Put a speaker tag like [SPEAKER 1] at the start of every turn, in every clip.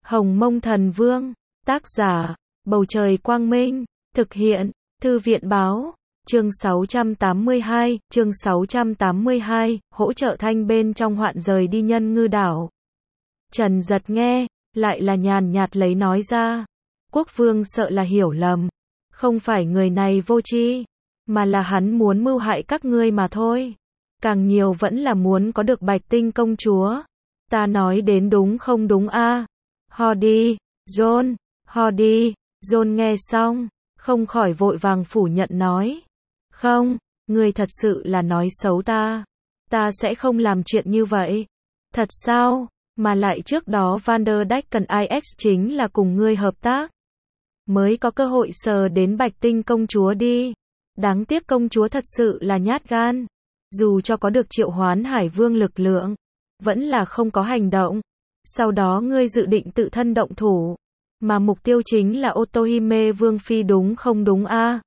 [SPEAKER 1] Hồng Mông Thần Vương, tác giả, Bầu Trời Quang Minh, thực hiện, Thư viện Báo, chương 682, hỗ trợ Thanh bên trong hoạn rời đi Nhân Ngư Đảo. Trần Giật nghe, lại là nhàn nhạt lấy nói ra. Quốc vương sợ là hiểu lầm. Không phải người này vô tri, mà là hắn muốn mưu hại các ngươi mà thôi. Càng nhiều vẫn là muốn có được Bạch Tinh công chúa. Ta nói đến đúng không đúng a? Ho đi, John, ho đi. John nghe xong, không khỏi vội vàng phủ nhận nói. Không, ngươi thật sự là nói xấu ta. Ta sẽ không làm chuyện như vậy. Thật sao? Mà lại trước đó Van der Decken IX chính là cùng ngươi hợp tác. Mới có cơ hội sờ đến Bạch Tinh công chúa đi. Đáng tiếc công chúa thật sự là nhát gan. Dù cho có được triệu hoán hải vương lực lượng, vẫn là không có hành động. Sau đó ngươi dự định tự thân động thủ. Mà mục tiêu chính là Otohime Vương Phi đúng không đúng a?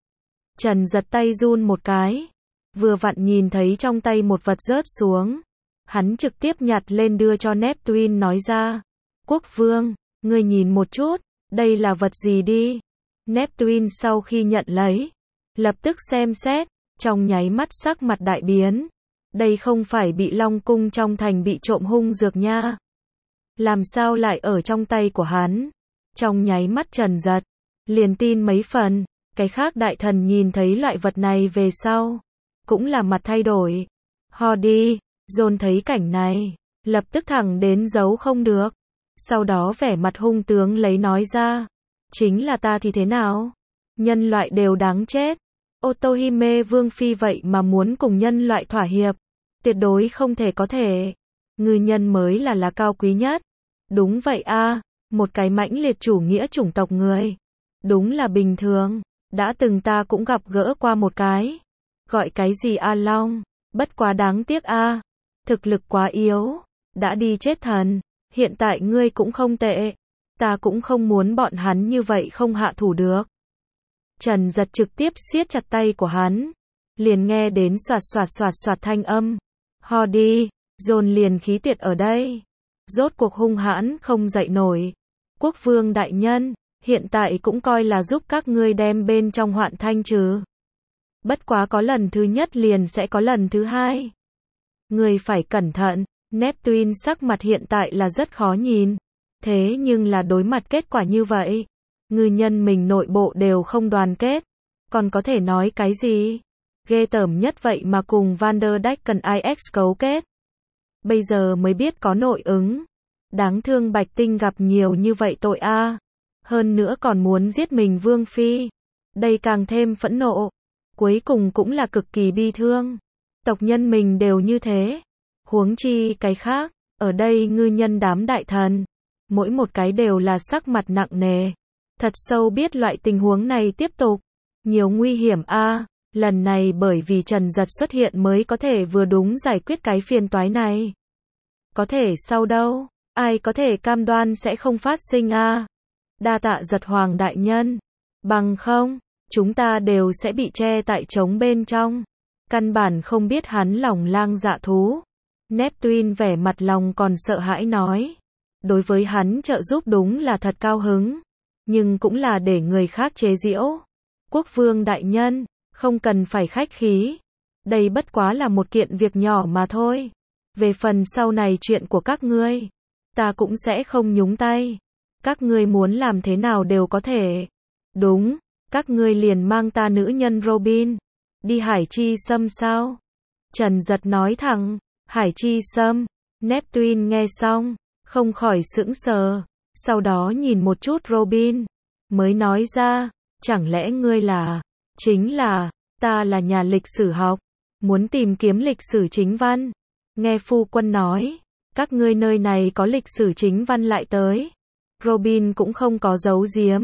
[SPEAKER 1] Trần Giật tay run một cái. Vừa vặn nhìn thấy trong tay một vật rớt xuống. Hắn trực tiếp nhặt lên đưa cho Neptune nói ra. Quốc vương, ngươi nhìn một chút, đây là vật gì đi? Neptune sau khi nhận lấy, lập tức xem xét, trong nháy mắt sắc mặt đại biến. Đây không phải bị Long Cung trong thành bị trộm hung dược nha. Làm sao lại ở trong tay của hắn? Trong nháy mắt Trần Giật, liền tin mấy phần. Cái khác đại thần nhìn thấy loại vật này về sau, cũng là mặt thay đổi. Ho đi. John thấy cảnh này, lập tức thẳng đến giấu không được. Sau đó vẻ mặt hung tướng lấy nói ra. Chính là ta thì thế nào? Nhân loại đều đáng chết. Otohime Vương Phi vậy mà muốn cùng nhân loại thỏa hiệp. Tuyệt đối không thể có thể. Ngư nhân mới là cao quý nhất. Đúng vậy a, một cái mãnh liệt chủ nghĩa chủng tộc người. Đúng là bình thường. Đã từng ta cũng gặp gỡ qua một cái. Gọi cái gì A Long? Bất quá đáng tiếc a. Thực lực quá yếu, đã đi chết thần, hiện tại ngươi cũng không tệ, ta cũng không muốn bọn hắn như vậy không hạ thủ được. Trần Giật trực tiếp siết chặt tay của hắn, liền nghe đến xoạt thanh âm. Ho đi, John liền khí tiệt ở đây, rốt cuộc hung hãn không dậy nổi. Quốc vương đại nhân, hiện tại cũng coi là giúp các ngươi đem bên trong hoạn thanh trừ. Bất quá có lần thứ nhất liền sẽ có lần thứ hai. Người phải cẩn thận. Neptune sắc mặt hiện tại là rất khó nhìn. Thế nhưng là đối mặt kết quả như vậy, ngư nhân mình nội bộ đều không đoàn kết. Còn có thể nói cái gì? Ghê tởm nhất vậy mà cùng Van der Decken IX cấu kết. Bây giờ mới biết có nội ứng. Đáng thương Bạch Tinh gặp nhiều như vậy tội a. Hơn nữa còn muốn giết mình Vương Phi. Đây càng thêm phẫn nộ. Cuối cùng cũng là cực kỳ bi thương. Tộc nhân mình đều như thế. Huống chi cái khác, ở đây ngư nhân đám đại thần. Mỗi một cái đều là sắc mặt nặng nề. Thật sâu biết loại tình huống này tiếp tục. Nhiều nguy hiểm a. Lần này bởi vì Trần Giật xuất hiện mới có thể vừa đúng giải quyết cái phiền toái này. Có thể sau đâu, ai có thể cam đoan sẽ không phát sinh a. Đa tạ Giật Hoàng đại nhân. Bằng không, chúng ta đều sẽ bị che tại trống bên trong. Căn bản không biết hắn lòng lang dạ thú. Neptune vẻ mặt lòng còn sợ hãi nói. Đối với hắn trợ giúp đúng là thật cao hứng. Nhưng cũng là để người khác chế giễu. Quốc vương đại nhân, không cần phải khách khí. Đây bất quá là một kiện việc nhỏ mà thôi. Về phần sau này chuyện của các ngươi, ta cũng sẽ không nhúng tay. Các ngươi muốn làm thế nào đều có thể. Đúng, các ngươi liền mang ta nữ nhân Robin. Đi Hải Chi Sâm sao? Trần Giật nói thẳng. Hải Chi Sâm. Neptune nghe xong, không khỏi sững sờ. Sau đó nhìn một chút Robin. Mới nói ra, chẳng lẽ ngươi là... Chính là, ta là nhà lịch sử học. Muốn tìm kiếm lịch sử chính văn. Nghe phu quân nói, các ngươi nơi này có lịch sử chính văn lại tới. Robin cũng không có giấu giếm.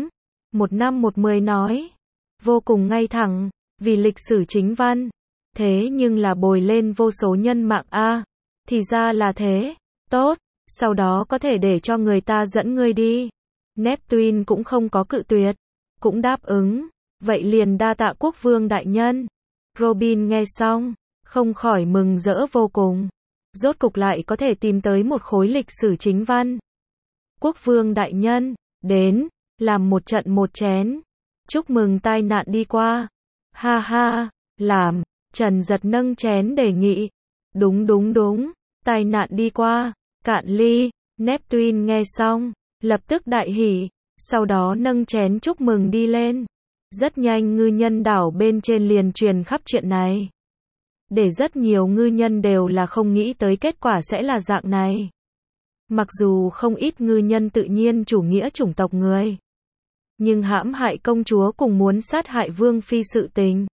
[SPEAKER 1] 1/10 nói. Vô cùng ngay thẳng. Vì lịch sử chính văn. Thế nhưng là bồi lên vô số nhân mạng a. Thì ra là thế. Tốt. Sau đó có thể để cho người ta dẫn ngươi đi. Neptune cũng không có cự tuyệt. Cũng đáp ứng. Vậy liền đa tạ quốc vương đại nhân. Robin nghe xong, không khỏi mừng rỡ vô cùng. Rốt cục lại có thể tìm tới một khối lịch sử chính văn. Quốc vương đại nhân, đến, làm một trận một chén. Chúc mừng tai nạn đi qua. Ha ha, làm, Trần Giật nâng chén đề nghị. Đúng đúng đúng, tai nạn đi qua, cạn ly. Neptune nghe xong, lập tức đại hỉ, sau đó nâng chén chúc mừng đi lên. Rất nhanh ngư nhân đảo bên trên liền truyền khắp chuyện này. Để rất nhiều ngư nhân đều là không nghĩ tới kết quả sẽ là dạng này. Mặc dù không ít ngư nhân tự nhiên chủ nghĩa chủng tộc người, nhưng hãm hại công chúa cùng muốn sát hại vương phi sự tình,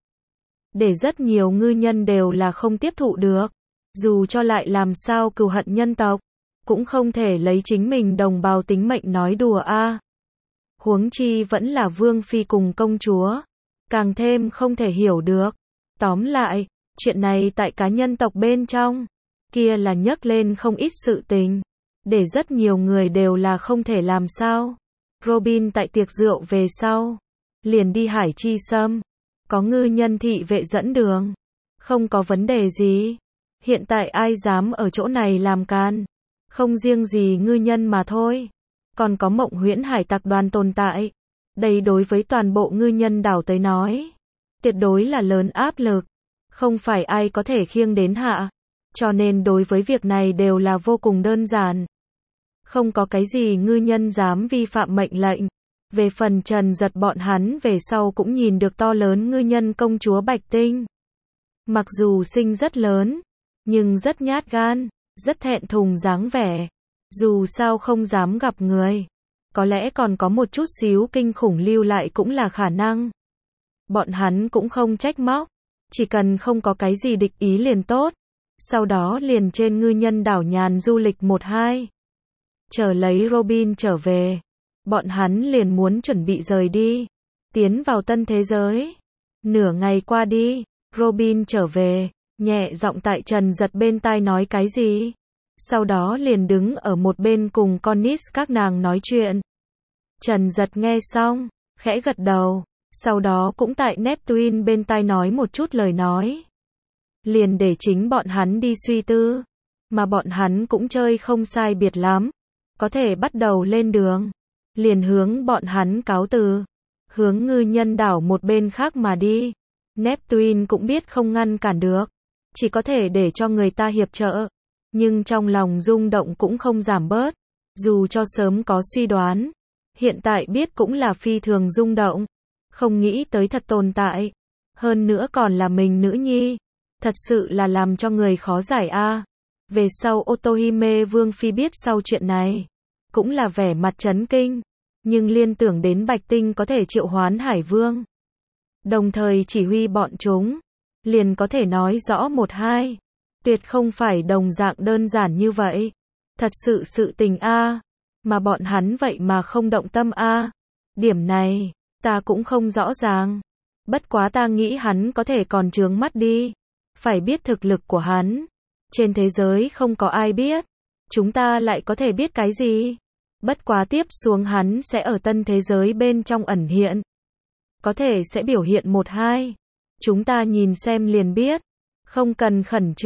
[SPEAKER 1] để rất nhiều ngư nhân đều là không tiếp thụ được. Dù cho lại làm sao cừu hận nhân tộc, cũng không thể lấy chính mình đồng bào tính mệnh nói đùa a. Huống chi vẫn là vương phi cùng công chúa, càng thêm không thể hiểu được. Tóm lại, chuyện này tại cá nhân tộc bên trong, kia là nhấc lên không ít sự tình, để rất nhiều người đều là không thể làm sao. Robin tại tiệc rượu về sau, liền đi Hải Chi Sâm, có ngư nhân thị vệ dẫn đường, không có vấn đề gì. Hiện tại ai dám ở chỗ này làm can, không riêng gì ngư nhân mà thôi, còn có Mộng Huyễn Hải tập đoàn tồn tại. Đây đối với toàn bộ ngư nhân đảo tới nói, tuyệt đối là lớn áp lực, không phải ai có thể khiêng đến hạ. Cho nên đối với việc này đều là vô cùng đơn giản. Không có cái gì ngư nhân dám vi phạm mệnh lệnh. Về phần Trần Giật bọn hắn về sau cũng nhìn được to lớn ngư nhân công chúa Bạch Tinh. Mặc dù sinh rất lớn, nhưng rất nhát gan, rất thẹn thùng dáng vẻ. Dù sao không dám gặp người, có lẽ còn có một chút xíu kinh khủng lưu lại cũng là khả năng. Bọn hắn cũng không trách móc, chỉ cần không có cái gì địch ý liền tốt. Sau đó liền trên ngư nhân đảo nhàn du lịch 1-2. Chờ lấy Robin trở về, bọn hắn liền muốn chuẩn bị rời đi, tiến vào tân thế giới. Nửa ngày qua đi, Robin trở về, nhẹ giọng tại Trần Giật bên tai nói cái gì. Sau đó liền đứng ở một bên cùng Connis các nàng nói chuyện. Trần Giật nghe xong, khẽ gật đầu, sau đó cũng tại Neptune bên tai nói một chút lời nói. Liền để chính bọn hắn đi suy tư, mà bọn hắn cũng chơi không sai biệt lắm, có thể bắt đầu lên đường. Liền hướng bọn hắn cáo từ, hướng ngư nhân đảo một bên khác mà đi. Neptune cũng biết không ngăn cản được, chỉ có thể để cho người ta hiệp trợ, nhưng trong lòng rung động cũng không giảm bớt. Dù cho sớm có suy đoán, hiện tại biết cũng là phi thường rung động, không nghĩ tới thật tồn tại, hơn nữa còn là mình nữ nhi, thật sự là làm cho người khó giải a. Về sau Otohime Vương Phi biết sau chuyện này, cũng là vẻ mặt chấn kinh, nhưng liên tưởng đến Bạch Tinh có thể triệu hoán Hải Vương, đồng thời chỉ huy bọn chúng, liền có thể nói rõ 1-2. Tuyệt không phải đồng dạng đơn giản như vậy. Thật sự sự tình a, mà bọn hắn vậy mà không động tâm a. Điểm này, ta cũng không rõ ràng. Bất quá ta nghĩ hắn có thể còn trướng mắt đi. Phải biết thực lực của hắn. Trên thế giới không có ai biết. Chúng ta lại có thể biết cái gì? Bất quá tiếp xuống hắn sẽ ở tân thế giới bên trong ẩn hiện. Có thể sẽ biểu hiện 1-2. Chúng ta nhìn xem liền biết. Không cần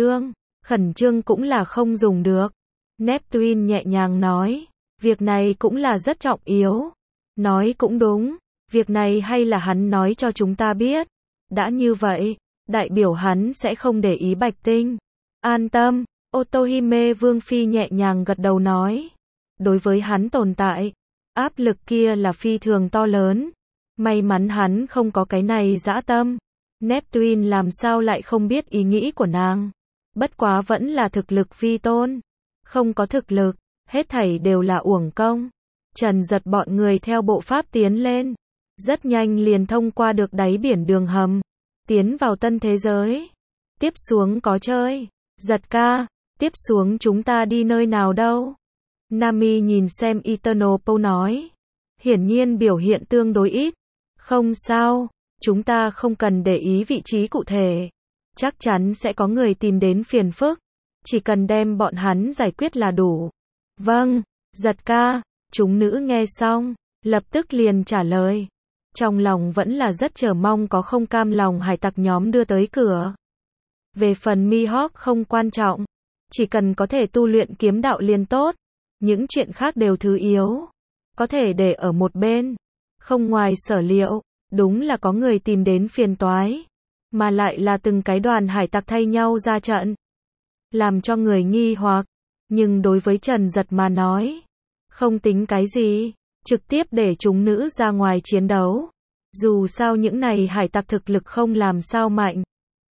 [SPEAKER 1] khẩn trương cũng là không dùng được. Neptune nhẹ nhàng nói, việc này cũng là rất trọng yếu. Nói cũng đúng, việc này hay là hắn nói cho chúng ta biết. Đã như vậy, đại biểu hắn sẽ không để ý Bạch Tinh. An tâm, Otohime Vương Phi nhẹ nhàng gật đầu nói. Đối với hắn tồn tại, áp lực kia là phi thường to lớn. May mắn hắn không có cái này dã tâm. Neptune làm sao lại không biết ý nghĩ của nàng. Bất quá vẫn là thực lực vi tôn. Không có thực lực, hết thảy đều là uổng công. Trần Giật bọn người theo bộ pháp tiến lên. Rất nhanh liền thông qua được đáy biển đường hầm. Tiến vào tân thế giới. Tiếp xuống có chơi. Giật ca, tiếp xuống chúng ta đi nơi nào đâu? Nami nhìn xem Eternal Pole nói. Hiển nhiên biểu hiện tương đối ít. Không sao. Chúng ta không cần để ý vị trí cụ thể. Chắc chắn sẽ có người tìm đến phiền phức. Chỉ cần đem bọn hắn giải quyết là đủ. Vâng, Giật ca. Chúng nữ nghe xong, lập tức liền trả lời. Trong lòng vẫn là rất chờ mong có không cam lòng hải tặc nhóm đưa tới cửa. Về phần Mihawk không quan trọng. Chỉ cần có thể tu luyện kiếm đạo liền tốt. những chuyện khác đều thứ yếu, có thể để ở một bên. Không ngoài sở liệu, đúng là có người tìm đến phiền toái, mà lại là từng cái đoàn hải tặc thay nhau ra trận, làm cho người nghi hoặc, nhưng đối với Trần Giật mà nói, không tính cái gì, trực tiếp để chúng nữ ra ngoài chiến đấu. Dù sao những này hải tặc thực lực không làm sao mạnh,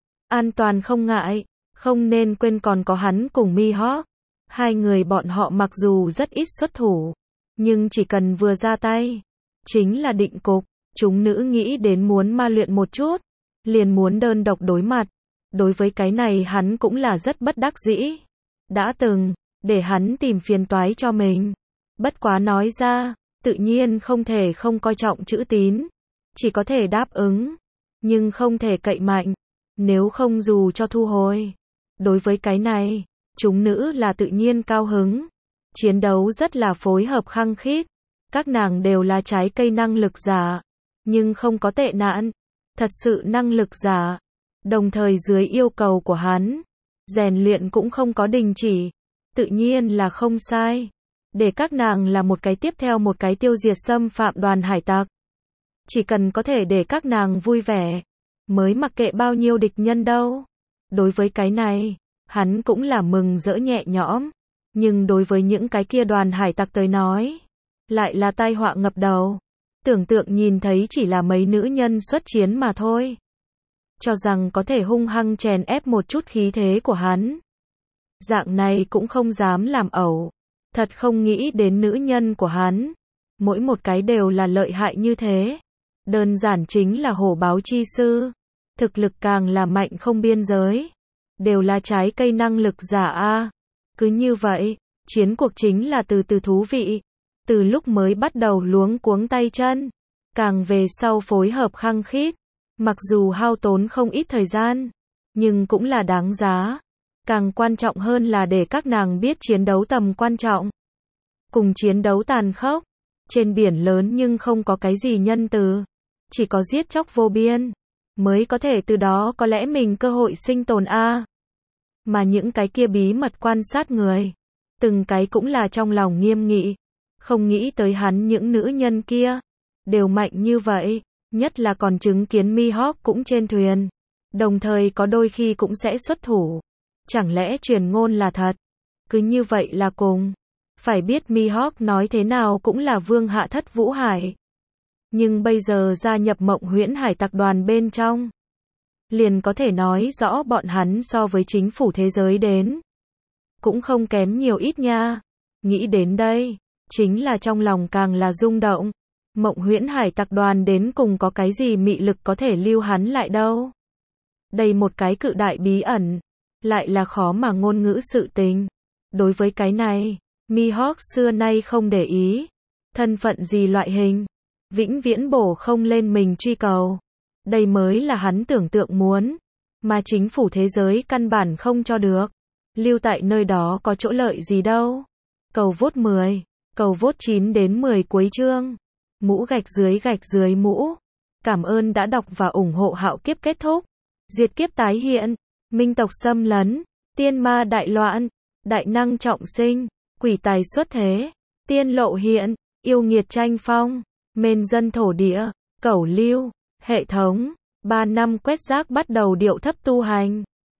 [SPEAKER 1] an toàn không ngại, không nên quên còn có hắn cùng Mihawk. Hai người bọn họ mặc dù rất ít xuất thủ, nhưng chỉ cần vừa ra tay, chính là định cục. Chúng nữ nghĩ đến muốn ma luyện một chút, liền muốn đơn độc đối mặt. Đối với cái này hắn cũng là rất bất đắc dĩ. Đã từng, để hắn tìm phiền toái cho mình. Bất quá nói ra, tự nhiên không thể không coi trọng chữ tín. Chỉ có thể đáp ứng, nhưng không thể cậy mạnh. Nếu không dù cho thu hồi. Đối với cái này, chúng nữ là tự nhiên cao hứng. Chiến đấu rất là phối hợp khăng khít. Các nàng đều là trái cây năng lực giả, nhưng không có tệ nạn. Thật sự năng lực giả. Đồng thời dưới yêu cầu của hắn, rèn luyện cũng không có đình chỉ. Tự nhiên là không sai. Để các nàng là một cái tiếp theo một cái tiêu diệt xâm phạm đoàn hải tặc. Chỉ cần có thể để các nàng vui vẻ, mới mặc kệ bao nhiêu địch nhân đâu. Đối với cái này, hắn cũng là mừng rỡ nhẹ nhõm. Nhưng đối với những cái kia đoàn hải tặc tới nói, lại là tai họa ngập đầu. Tưởng tượng nhìn thấy chỉ là mấy nữ nhân xuất chiến mà thôi. Cho rằng có thể hung hăng chèn ép một chút khí thế của hắn. Dạng này cũng không dám làm ẩu. Thật không nghĩ đến nữ nhân của hắn. Mỗi một cái đều là lợi hại như thế. Đơn giản chính là hổ báo chi sư. Thực lực càng là mạnh không biên giới. Đều là trái cây năng lực giả a. Cứ như vậy, chiến cuộc chính là từ từ thú vị. Từ lúc mới bắt đầu luống cuống tay chân, càng về sau phối hợp khăng khít. Mặc dù hao tốn không ít thời gian, nhưng cũng là đáng giá. Càng quan trọng hơn là để các nàng biết chiến đấu tầm quan trọng. Cùng chiến đấu tàn khốc. Trên biển lớn nhưng không có cái gì nhân từ. Chỉ có giết chóc vô biên. Mới có thể từ đó có lẽ mình cơ hội sinh tồn a. Mà những cái kia bí mật quan sát người. Từng cái cũng là trong lòng nghiêm nghị. Không nghĩ tới hắn những nữ nhân kia. Đều mạnh như vậy. Nhất là còn chứng kiến Mihawk cũng trên thuyền. Đồng thời có đôi khi cũng sẽ xuất thủ. Chẳng lẽ truyền ngôn là thật? Cứ như vậy là cùng. Phải biết Mihawk nói thế nào cũng là vương hạ thất Vũ Hải. Nhưng bây giờ gia nhập Mộng Huyễn Hải tặc đoàn bên trong. Liền có thể nói rõ bọn hắn so với chính phủ thế giới đến. Cũng không kém nhiều ít nha. Nghĩ đến đây, chính là trong lòng càng là rung động. Mộng Huyễn Hải tặc đoàn đến cùng có cái gì mị lực có thể lưu hắn lại đâu. Đây một cái cự đại bí ẩn. Lại là khó mà ngôn ngữ sự tình. Đối với cái này, Mihawk xưa nay không để ý. Thân phận gì loại hình. Vĩnh viễn bổ không lên mình truy cầu. Đây mới là hắn tưởng tượng muốn. Mà chính phủ thế giới căn bản không cho được. Lưu tại nơi đó có chỗ lợi gì đâu. Cầu vote 10. Cầu vote 9 đến 10 cuối chương. Mũ gạch dưới mũ. Cảm ơn đã đọc và ủng hộ Hạo Kiếp kết thúc. Diệt kiếp tái hiện. Minh tộc xâm lấn. Tiên ma đại loạn. Đại năng trọng sinh. Quỷ tài xuất thế. Tiên lộ hiện. Yêu nghiệt tranh phong. Mên dân thổ địa. Cẩu lưu. Hệ thống. 3 năm quét rác bắt đầu điệu thấp tu hành.